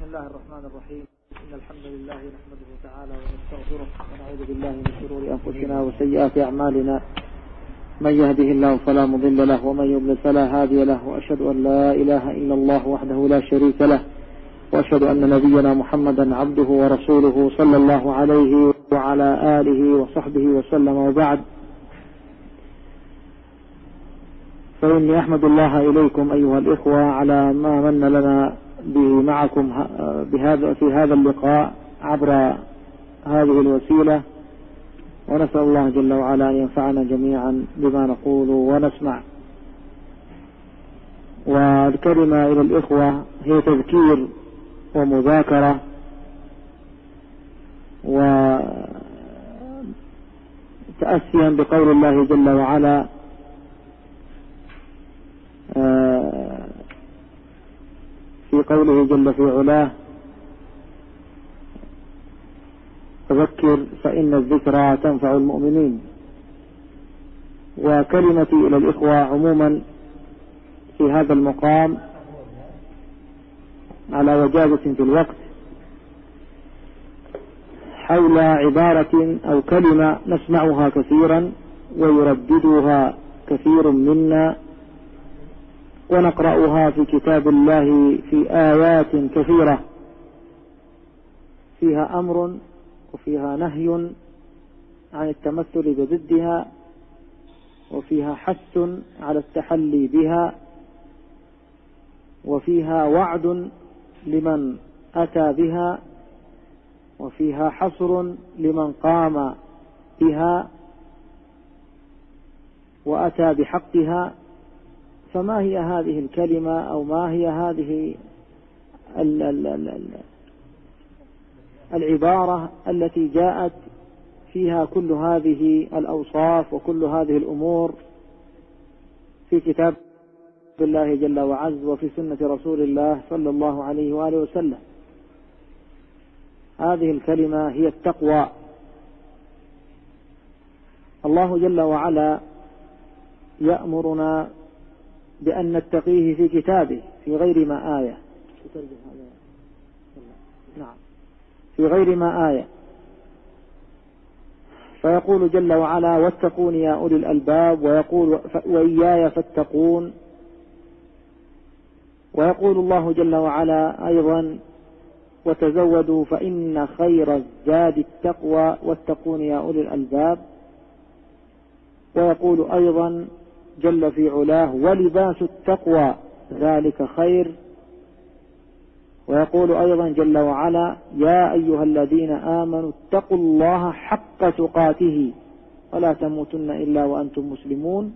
الله الرحمن الرحيم. إن الحمد لله نحمده تعالى ونستغفره ونعوذ بالله من شرور أنفسنا وسيئات أعمالنا. من يهده الله فلا مضل له ومن يضلل فلا هادي له، وأشهد أن لا إله إلا الله وحده لا شريك له، وأشهد أن نبينا محمدا عبده ورسوله صلى الله عليه وعلى آله وصحبه وسلم. وبعد، فإني أحمد الله إليكم أيها الإخوة على ما من لنا به معكم في هذا اللقاء عبر هذه الوسيلة، ونسأل الله جل وعلا أن ينفعنا جميعا بما نقول ونسمع. والكلمة إلى الإخوة هي تذكير ومذاكرة وتأسيا بقول الله جل وعلا في قوله جل في علاه: فذكر فإن الذكرى تنفع المؤمنين. وكلمتي إلى الإخوة عموما في هذا المقام على وجازة في الوقت حول عبارة أو كلمة نسمعها كثيرا ويرددها كثير منا، ونقرأها في كتاب الله في آيات كثيرة فيها أمر وفيها نهي عن التمثل بضدها، وفيها حث على التحلي بها، وفيها وعد لمن أتى بها، وفيها حصر لمن قام بها وأتى بحقها. فما هي هذه الكلمة أو ما هي هذه العبارة التي جاءت فيها كل هذه الأوصاف وكل هذه الأمور في كتاب الله جل وعز وفي سنة رسول الله صلى الله عليه وآله وسلم؟ هذه الكلمة هي التقوى. الله جل وعلا يأمرنا بأن نتقيه في كتابه في غير ما آية، في غير ما آية، فيقول جل وعلا: واتقون يا أولي الألباب، ويقول: وإياي فاتقون. ويقول الله جل وعلا أيضا: وتزودوا فإن خير الزاد التقوى واتقون يا أولي الألباب. ويقول أيضا جل في علاه: ولباس التقوى ذلك خير. ويقول أيضا جل وعلا: يا أيها الذين آمنوا اتقوا الله حق تقاته ولا تموتن إلا وأنتم مسلمون.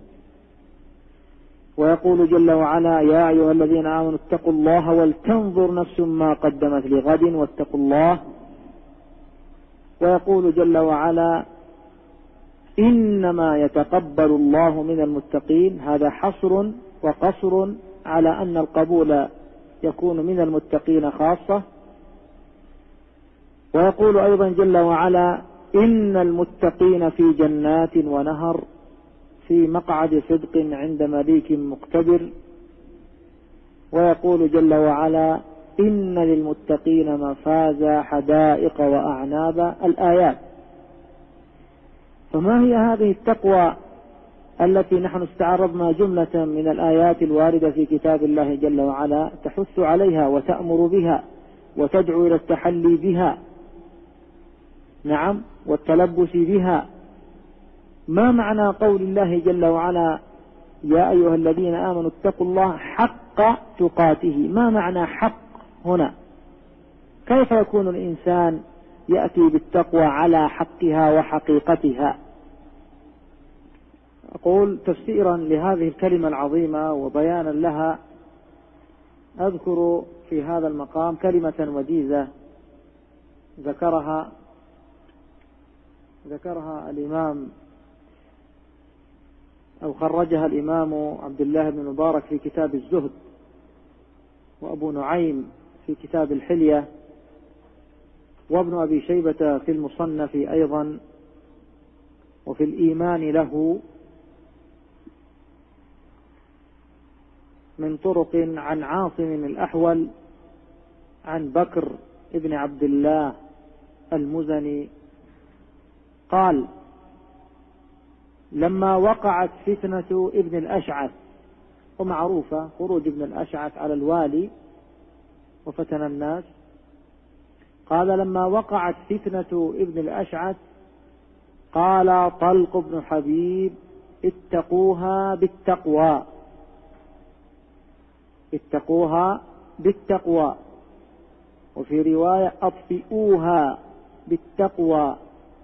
ويقول جل وعلا: يا أيها الذين آمنوا اتقوا الله ولتنظر نفس ما قدمت لغد واتقوا الله. ويقول جل وعلا: إنما يتقبل الله من المتقين. هذا حصر وقصر على أن القبول يكون من المتقين خاصة. ويقول أيضا جل وعلا: إن المتقين في جنات ونهر في مقعد صدق عند مليك مقتدر. ويقول جل وعلا: إن للمتقين مفازا حدائق وأعنابا. الآيات. فما هي هذه التقوى التي نحن استعرضنا جملة من الآيات الواردة في كتاب الله جل وعلا تحث عليها وتأمر بها وتدعو إلى التحلي بها، نعم، والتلبس بها؟ ما معنى قول الله جل وعلا: يا أيها الذين آمنوا اتقوا الله حق تقاته؟ ما معنى حق هنا؟ كيف يكون الإنسان يأتي بالتقوى على حقها وحقيقتها؟ أقول تفسيرا لهذه الكلمة العظيمة وبيانا لها، أذكر في هذا المقام كلمة وجيزة ذكرها الإمام أو خرجها الإمام عبد الله بن مبارك في كتاب الزهد، وأبو نعيم في كتاب الحلية، وابن أبي شيبة في المصنف أيضا، وفي الإيمان له من طرق عن عاصم الأحول عن بكر ابن عبد الله المزني قال: لما وقعت فتنة ابن الأشعث، ومعروفة خروج ابن الأشعث على الوالي وفتن الناس، قال: لما وقعت فتنة ابن الأشعث قال طلق بن حبيب: اتقوها بالتقوى، اتقوها بالتقوى، وفي رواية: أطفئوها بالتقوى،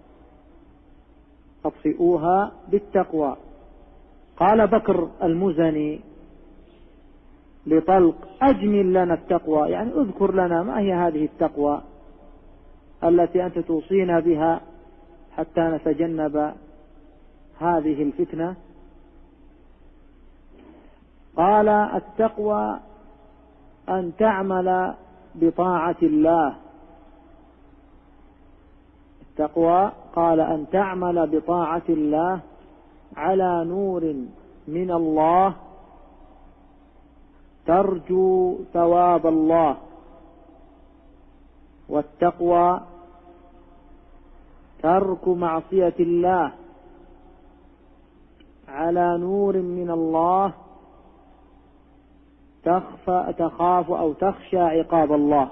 أطفئوها بالتقوى. قال بكر المزني لطلق: أجمل لنا التقوى، يعني اذكر لنا ما هي هذه التقوى التي أنت توصينا بها حتى نتجنب هذه الفتنة. قال: التقوى أن تعمل بطاعة الله. التقوى قال: أن تعمل بطاعة الله على نور من الله ترجو ثواب الله. والتقوى ترك معصية الله على نور من الله تخاف أو تخشى عقاب الله.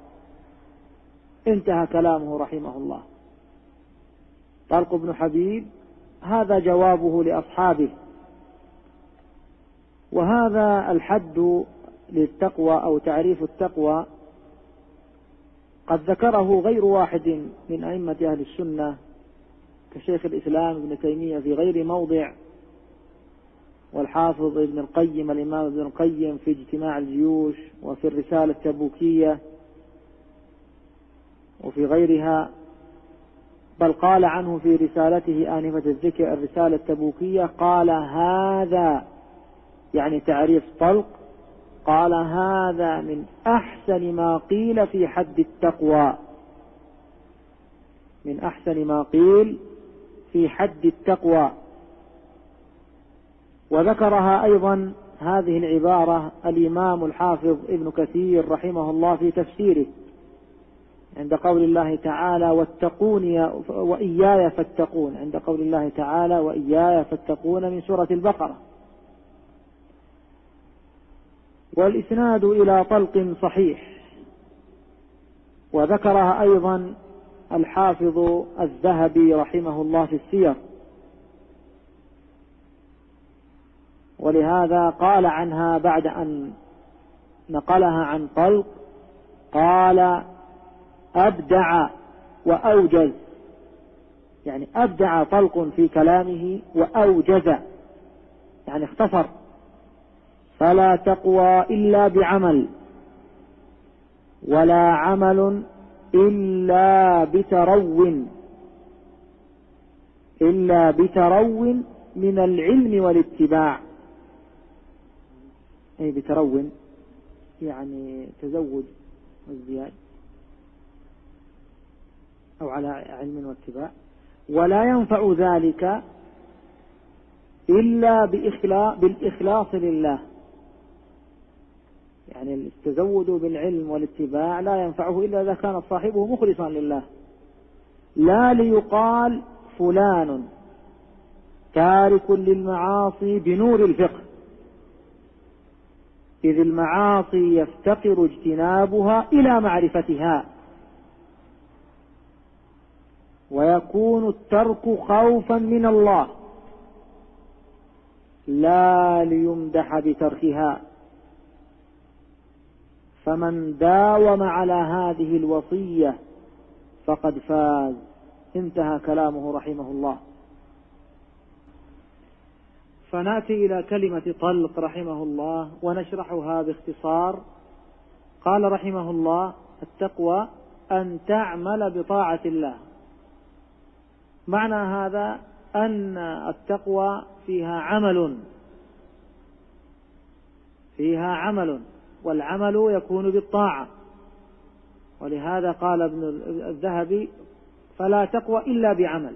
انتهى كلامه رحمه الله. طلق بن حبيب هذا جوابه لأصحابه، وهذا الحد للتقوى أو تعريف التقوى قد ذكره غير واحد من أئمة أهل السنة كشيخ الإسلام ابن تيمية في غير موضع، والحافظ ابن القيم الإمام ابن القيم في اجتماع الجيوش وفي الرسالة التبوكية وفي غيرها، بل قال عنه في رسالته آنفة الذكر الرسالة التبوكية، قال: هذا يعني تعريف طلق، قال: هذا من أحسن ما قيل في حد التقوى، من أحسن ما قيل في حد التقوى. وذكرها أيضا هذه العبارة الإمام الحافظ ابن كثير رحمه الله في تفسيره عند قول الله تعالى: واتقوني وإياي فاتقون، عند قول الله تعالى: وإياي فاتقون، من سورة البقرة. والإسناد إلى طلق صحيح. وذكرها أيضا الحافظ الذهبي رحمه الله في السير، ولهذا قال عنها بعد أن نقلها عن طلق، قال: أبدع وأوجز، يعني أبدع طلق في كلامه وأوجز يعني اختصر. فلا تقوى إلا بعمل، ولا عمل إلا بترو من العلم والاتباع. أي بترو يعني تزود والزياد، أو على علم واتباع. ولا ينفع ذلك إلا بالإخلاص لله، يعني التزود بالعلم والاتباع لا ينفعه إلا إذا كان صاحبه مخلصا لله، لا ليقال فلان تارك للمعاصي بنور الفقه، إذ المعاصي يفتقر اجتنابها إلى معرفتها، ويكون الترك خوفا من الله لا ليمدح بتركها. فمن داوم على هذه الوصية فقد فاز. انتهى كلامه رحمه الله. فنأتي إلى كلمة طلق رحمه الله ونشرحها باختصار. قال رحمه الله: التقوى أن تعمل بطاعة الله. معنى هذا أن التقوى فيها عمل، والعمل يكون بالطاعة، ولهذا قال ابن الذهبي: فلا تقوى إلا بعمل.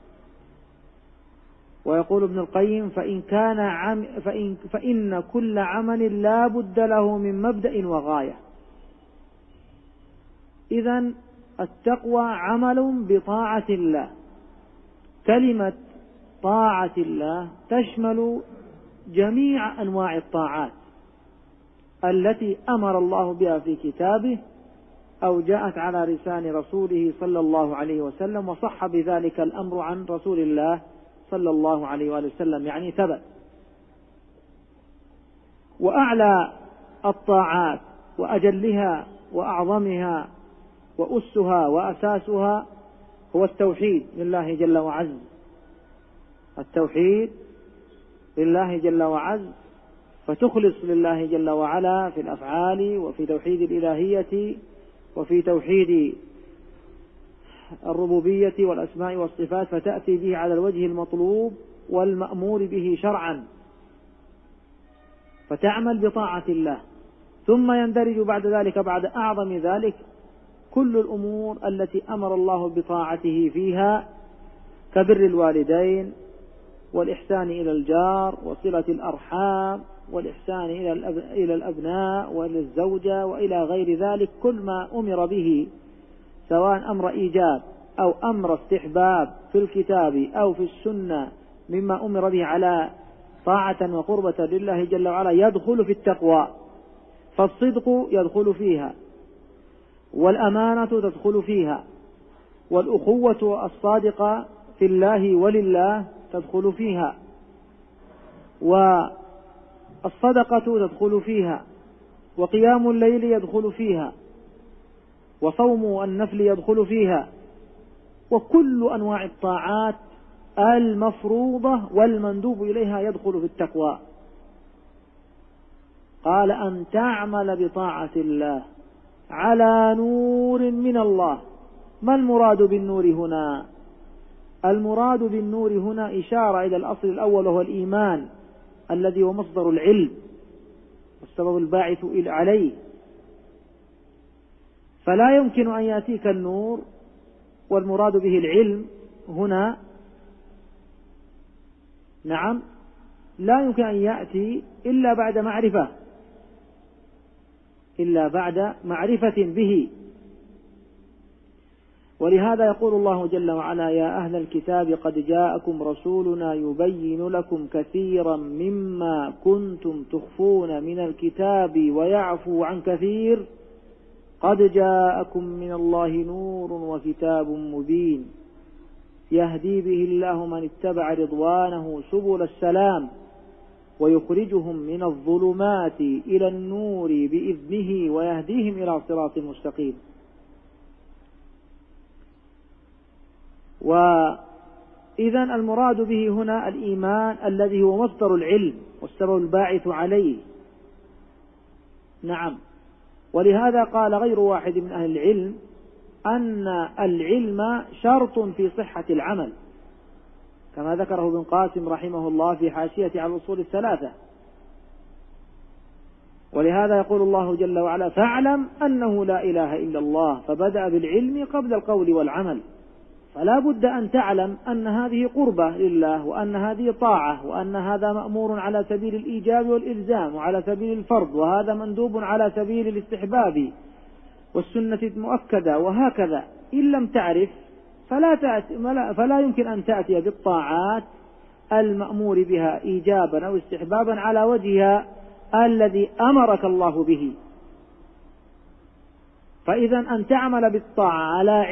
ويقول ابن القيم: فإن كل عمل لا بد له من مبدأ وغاية. إذن التقوى عمل بطاعة الله. كلمة طاعة الله تشمل جميع أنواع الطاعات التي أمر الله بها في كتابه أو جاءت على لسان رسوله صلى الله عليه وسلم، وصح بذلك الأمر عن رسول الله صلى الله عليه وآله وسلم، يعني ثبت. وأعلى الطاعات وأجلها وأعظمها وأسها وأساسها هو التوحيد لله جل وعز. التوحيد لله جل وعز، فتخلص لله جل وعلا في الأفعال وفي توحيد الإلهية وفي توحيد الربوبية والأسماء والصفات، فتأتي به على الوجه المطلوب والمأمور به شرعا، فتعمل بطاعة الله. ثم يندرج بعد ذلك، بعد أعظم ذلك، كل الأمور التي أمر الله بطاعته فيها كبر الوالدين والإحسان إلى الجار وصلة الأرحام والإحسان إلى الأبناء وإلى الزوجة وإلى غير ذلك. كل ما أمر به سواء أمر إيجاب أو أمر استحباب في الكتاب أو في السنة مما أمر به على طاعة وقربة لله جل وعلا يدخل في التقوى. فالصدق يدخل فيها، والأمانة تدخل فيها، والأخوة الصادقة في الله ولله تدخل فيها، والصدقة تدخل فيها، وقيام الليل يدخل فيها، وصوم النفل يدخل فيها، وكل أنواع الطاعات المفروضة والمندوب إليها يدخل في التقوى. قال أن تعمل بطاعة الله على نور من الله. ما المراد بالنور هنا؟ المراد بالنور هنا إشارة إلى الأصل الأول، وهو الإيمان الذي هو مصدر العلم والسبب الباعث عليه. فلا يمكن أن يأتيك النور والمراد به العلم هنا، نعم، لا يمكن أن يأتي إلا بعد معرفة، إلا بعد معرفة به. ولهذا يقول الله جل وعلا: يا أهل الكتاب قد جاءكم رسولنا يبين لكم كثيرا مما كنتم تخفون من الكتاب ويعفو عن كثير قد جاءكم من الله نور وكتاب مبين يهدي به الله من اتبع رضوانه سبل السلام ويخرجهم من الظلمات إلى النور بإذنه ويهديهم إلى صراط مستقيم. وإذن المراد به هنا الإيمان الذي هو مصدر العلم والسبب الباعث عليه. نعم. ولهذا قال غير واحد من أهل العلم أن العلم شرط في صحة العمل، كما ذكره ابن قاسم رحمه الله في حاشية على الأصول الثلاثة. ولهذا يقول الله جل وعلا: فاعلم أنه لا إله إلا الله، فبدأ بالعلم قبل القول والعمل. فلا بد أن تعلم أن هذه قربة لله، وأن هذه طاعة، وأن هذا مأمور على سبيل الإيجاب والإلزام وعلى سبيل الفرض، وهذا مندوب على سبيل الاستحباب والسنة المؤكدة، وهكذا. إن لم تعرف فلا يمكن أن تأتي بالطاعات المأمور بها إيجابا أو استحبابا على وجهها الذي أمرك الله به. فإذا أن تعمل بالطاعة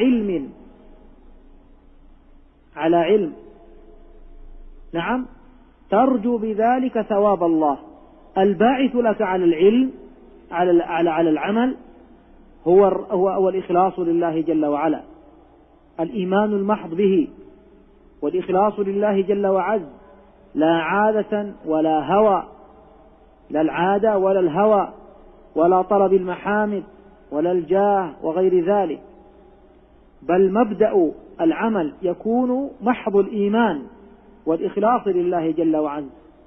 على علم، نعم، ترجو بذلك ثواب الله. الباعث لك على العلم على العمل هو الإخلاص لله جل وعلا، الإيمان المحض به والإخلاص لله جل وعز، لا عادة ولا هوى، لا العادة ولا الهوى ولا طلب المحامد ولا الجاه وغير ذلك، بل مبدأ العمل يكون محض الإيمان والإخلاص لله جل وعز،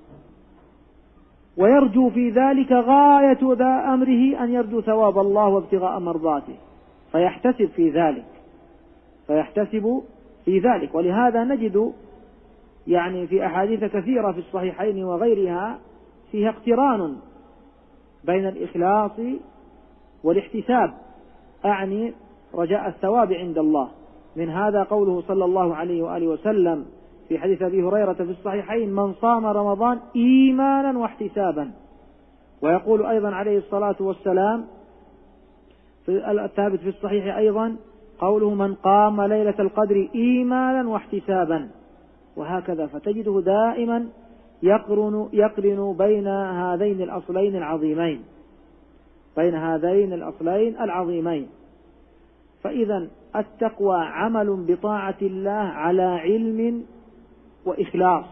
ويرجو في ذلك غاية ذا أمره أن يرجو ثواب الله وابتغاء مرضاته، فيحتسب في ذلك. ولهذا نجد يعني في أحاديث كثيرة في الصحيحين وغيرها فيها اقتران بين الإخلاص والاحتساب، أعني رجاء الثواب عند الله. من هذا قوله صلى الله عليه وآله وسلم في حديث أبي هريرة في الصحيحين: من صام رمضان إيمانا واحتسابا. ويقول أيضا عليه الصلاة والسلام في الثابت في الصحيح أيضا قوله: من قام ليلة القدر إيمانا واحتسابا. وهكذا، فتجده دائما يقرن بين هذين الأصلين العظيمين. فإذا التقوى عمل بطاعة الله على علم وإخلاص،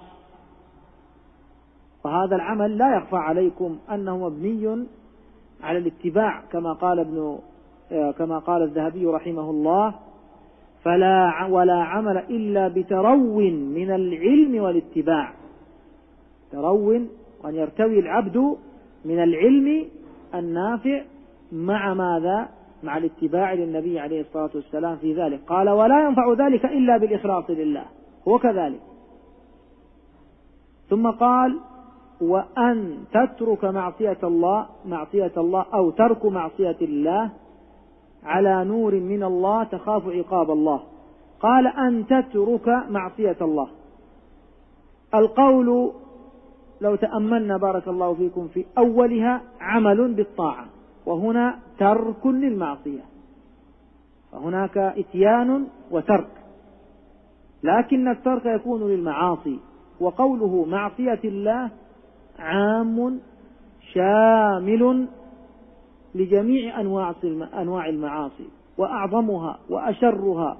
فهذا العمل لا يخفى عليكم أنه مبني على الاتباع، كما قال الذهبي رحمه الله: ولا عمل إلا بترو من العلم والاتباع. ترو، أن يرتوي العبد من العلم النافع مع ماذا؟ مع الاتباع للنبي عليه الصلاة والسلام في ذلك. قال: ولا ينفع ذلك إلا بالإخلاص لله، هو كذلك. ثم قال: وأن تترك معصية الله أو ترك معصية الله على نور من الله تخاف عقاب الله. قال: أن تترك معصية الله. القول لو تأملنا بارك الله فيكم في أولها عمل بالطاعة، وهنا ترك للمعصية، فهناك إتيان وترك، لكن الترك يكون للمعاصي. وقوله معصية الله عام شامل لجميع أنواع المعاصي، وأعظمها وأشرها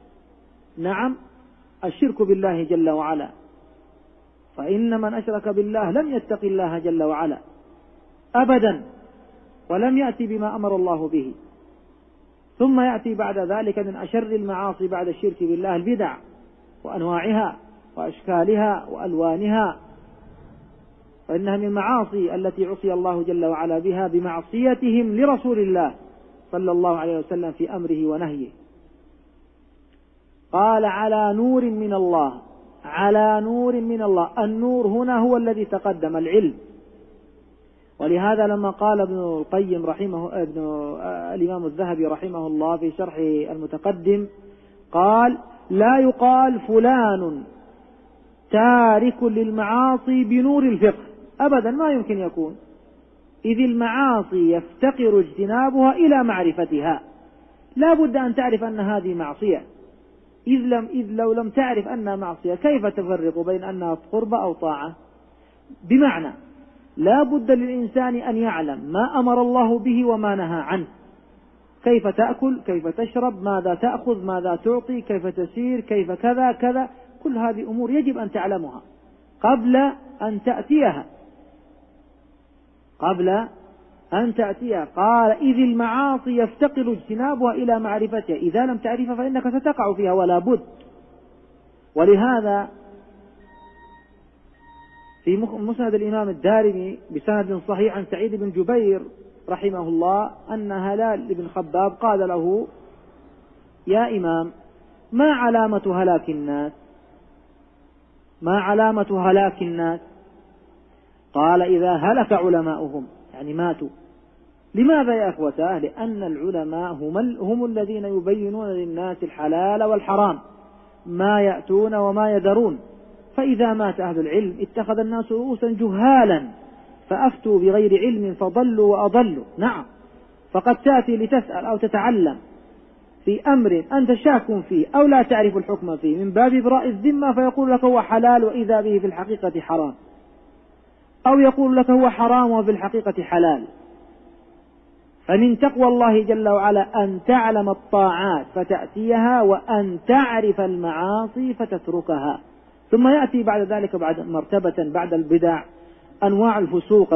الشرك بالله جل وعلا. فإن من أشرك بالله لم يتق الله جل وعلا أبدا، ولم يأتي بما أمر الله به. ثم يأتي بعد ذلك من أشر المعاصي بعد الشرك بالله البدع وأنواعها وأشكالها وألوانها، فإنها من المعاصي التي عصي الله جل وعلا بها بمعصيتهم لرسول الله صلى الله عليه وسلم في أمره ونهيه. قال: على نور من الله. على نور من الله، النور هنا هو الذي تقدم، العلم. ولهذا لما قال ابن القيم الإمام الذهبي رحمه الله في شرح المتقدم قال: لا يقال فلان تارك للمعاصي بنور الفقه، أبدا ما يمكن يكون، إذ المعاصي يفتقر اجتنابها إلى معرفتها. لا بد أن تعرف أن هذه معصية، إذ لو لم تعرف أنها معصية كيف تفرق بين أنها قربة أو طاعة؟ بمعنى لا بد للإنسان أن يعلم ما أمر الله به وما نهى عنه، كيف تأكل، كيف تشرب، ماذا تأخذ، ماذا تعطي، كيف تسير، كيف كذا كذا، كل هذه أمور يجب أن تعلمها قبل أن تأتيها. قال: إذ المعاصي يفتقر اجتنابها إلى معرفتها، إذا لم تعرفها فإنك ستقع فيها ولا بد. ولهذا في مسند الإمام الدارمي بسند صحيح عن سعيد بن جبير رحمه الله أن هلال بن خباب قال له: يا إمام، ما علامة هلاك الناس؟ قال: إذا هلك علماؤهم، يعني ماتوا. لماذا يا أخوتاه؟ لأن العلماء هم الذين يبينون للناس الحلال والحرام، ما يأتون وما يذرون. فإذا مات أهل العلم اتخذ الناس رؤوسا جهالا فأفتوا بغير علم فضلوا وأضلوا. نعم، فقد تأتي لتسأل أو تتعلم في أمر أنت شاك فيه أو لا تعرف الحكم فيه من باب إبراء الذمة، فيقول لك هو حلال وإذا به في الحقيقة حرام، أو يقول لك هو حرام وفي الحقيقة حلال. فمن تقوى الله جل وعلا أن تعلم الطاعات فتأتيها، وأن تعرف المعاصي فتتركها. ثم يأتي بعد ذلك مرتبة بعد البدع أنواع الفسوق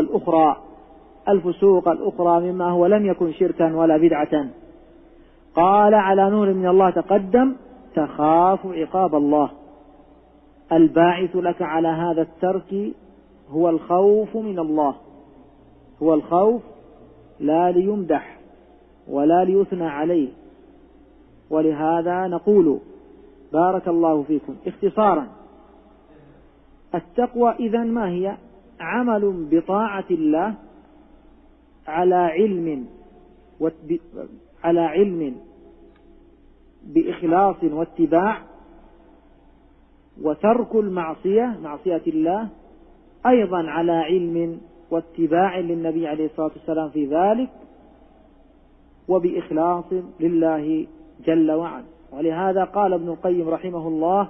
الأخرى مما هو لم يكن شركا ولا بدعة. قال: على نور من الله تقدم تخاف عقاب الله. الباعث لك على هذا الترك هو الخوف من الله، هو الخوف، لا ليمدح ولا ليثنى عليه. ولهذا نقول بارك الله فيكم اختصارا: التقوى إذن ما هي؟ عمل بطاعة الله على علم بإخلاص واتباع، وترك المعصية معصية الله أيضا على علم واتباع للنبي عليه الصلاة والسلام في ذلك، وبإخلاص لله جل وعلا. ولهذا قال ابن القيم رحمه الله: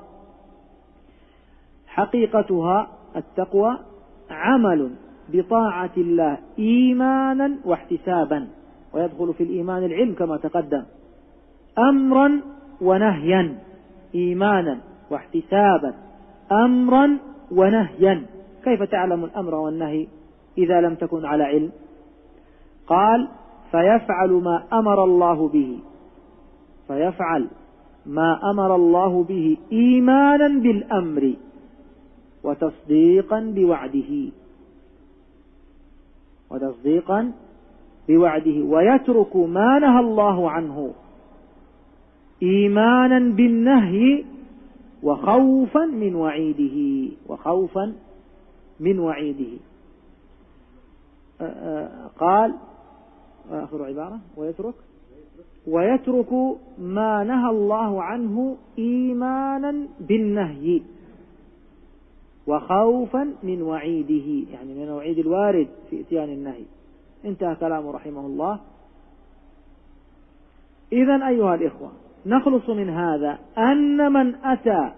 حقيقتها التقوى عمل بطاعة الله إيمانا واحتسابا، ويدخل في الإيمان العلم كما تقدم، أمرا ونهيا، إيمانا واحتسابا، أمرا ونهيا. كيف تعلم الأمر والنهي إذا لم تكن على علم؟ قال: فيفعل ما أمر الله به، فيفعل ما أمر الله به إيمانا بالأمر وتصديقا بوعده، وتصديقا بوعده، ويترك ما نهى الله عنه إيمانا بالنهي وخوفا من وعيده، وخوفا من وعيده. قال آخر عبارة: ويترك ما نهى الله عنه إيمانا بالنهي وخوفا من وعيده، يعني من وعيد الوارد في إتيان النهي. انتهى كلامه رحمه الله. إذن أيها الإخوة، نخلص من هذا أن من أتى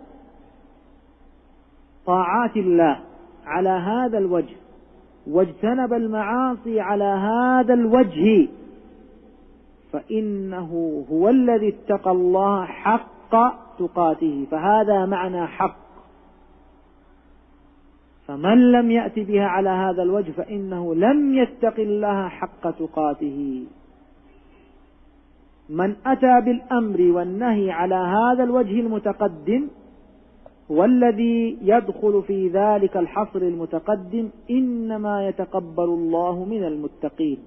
طاعات الله على هذا الوجه واجتنب المعاصي على هذا الوجه فإنه هو الذي اتقى الله حق تقاته، فهذا معنى حق. فمن لم يأت بها على هذا الوجه فإنه لم يتق الله حق تقاته. من أتى بالأمر والنهي على هذا الوجه المتقدم والذي يدخل في ذلك الحصر المتقدم إنما يتقبل الله من المتقين.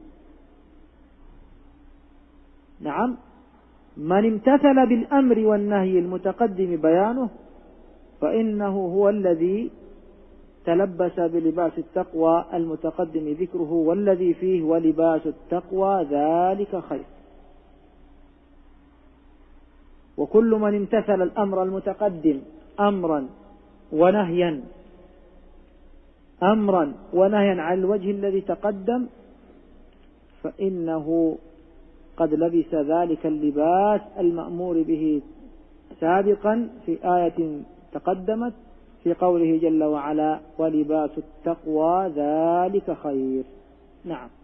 نعم، من امتثل بالأمر والنهي المتقدم بيانه فإنه هو الذي تلبس بلباس التقوى المتقدم ذكره، والذي فيه ولباس التقوى ذلك خير. وكل من امتثل الأمر المتقدم أمرا ونهيا عن الوجه الذي تقدم فإنه قد لبس ذلك اللباس المأمور به سابقا في آية تقدمت في قوله جل وعلا: ولباس التقوى ذلك خير. نعم.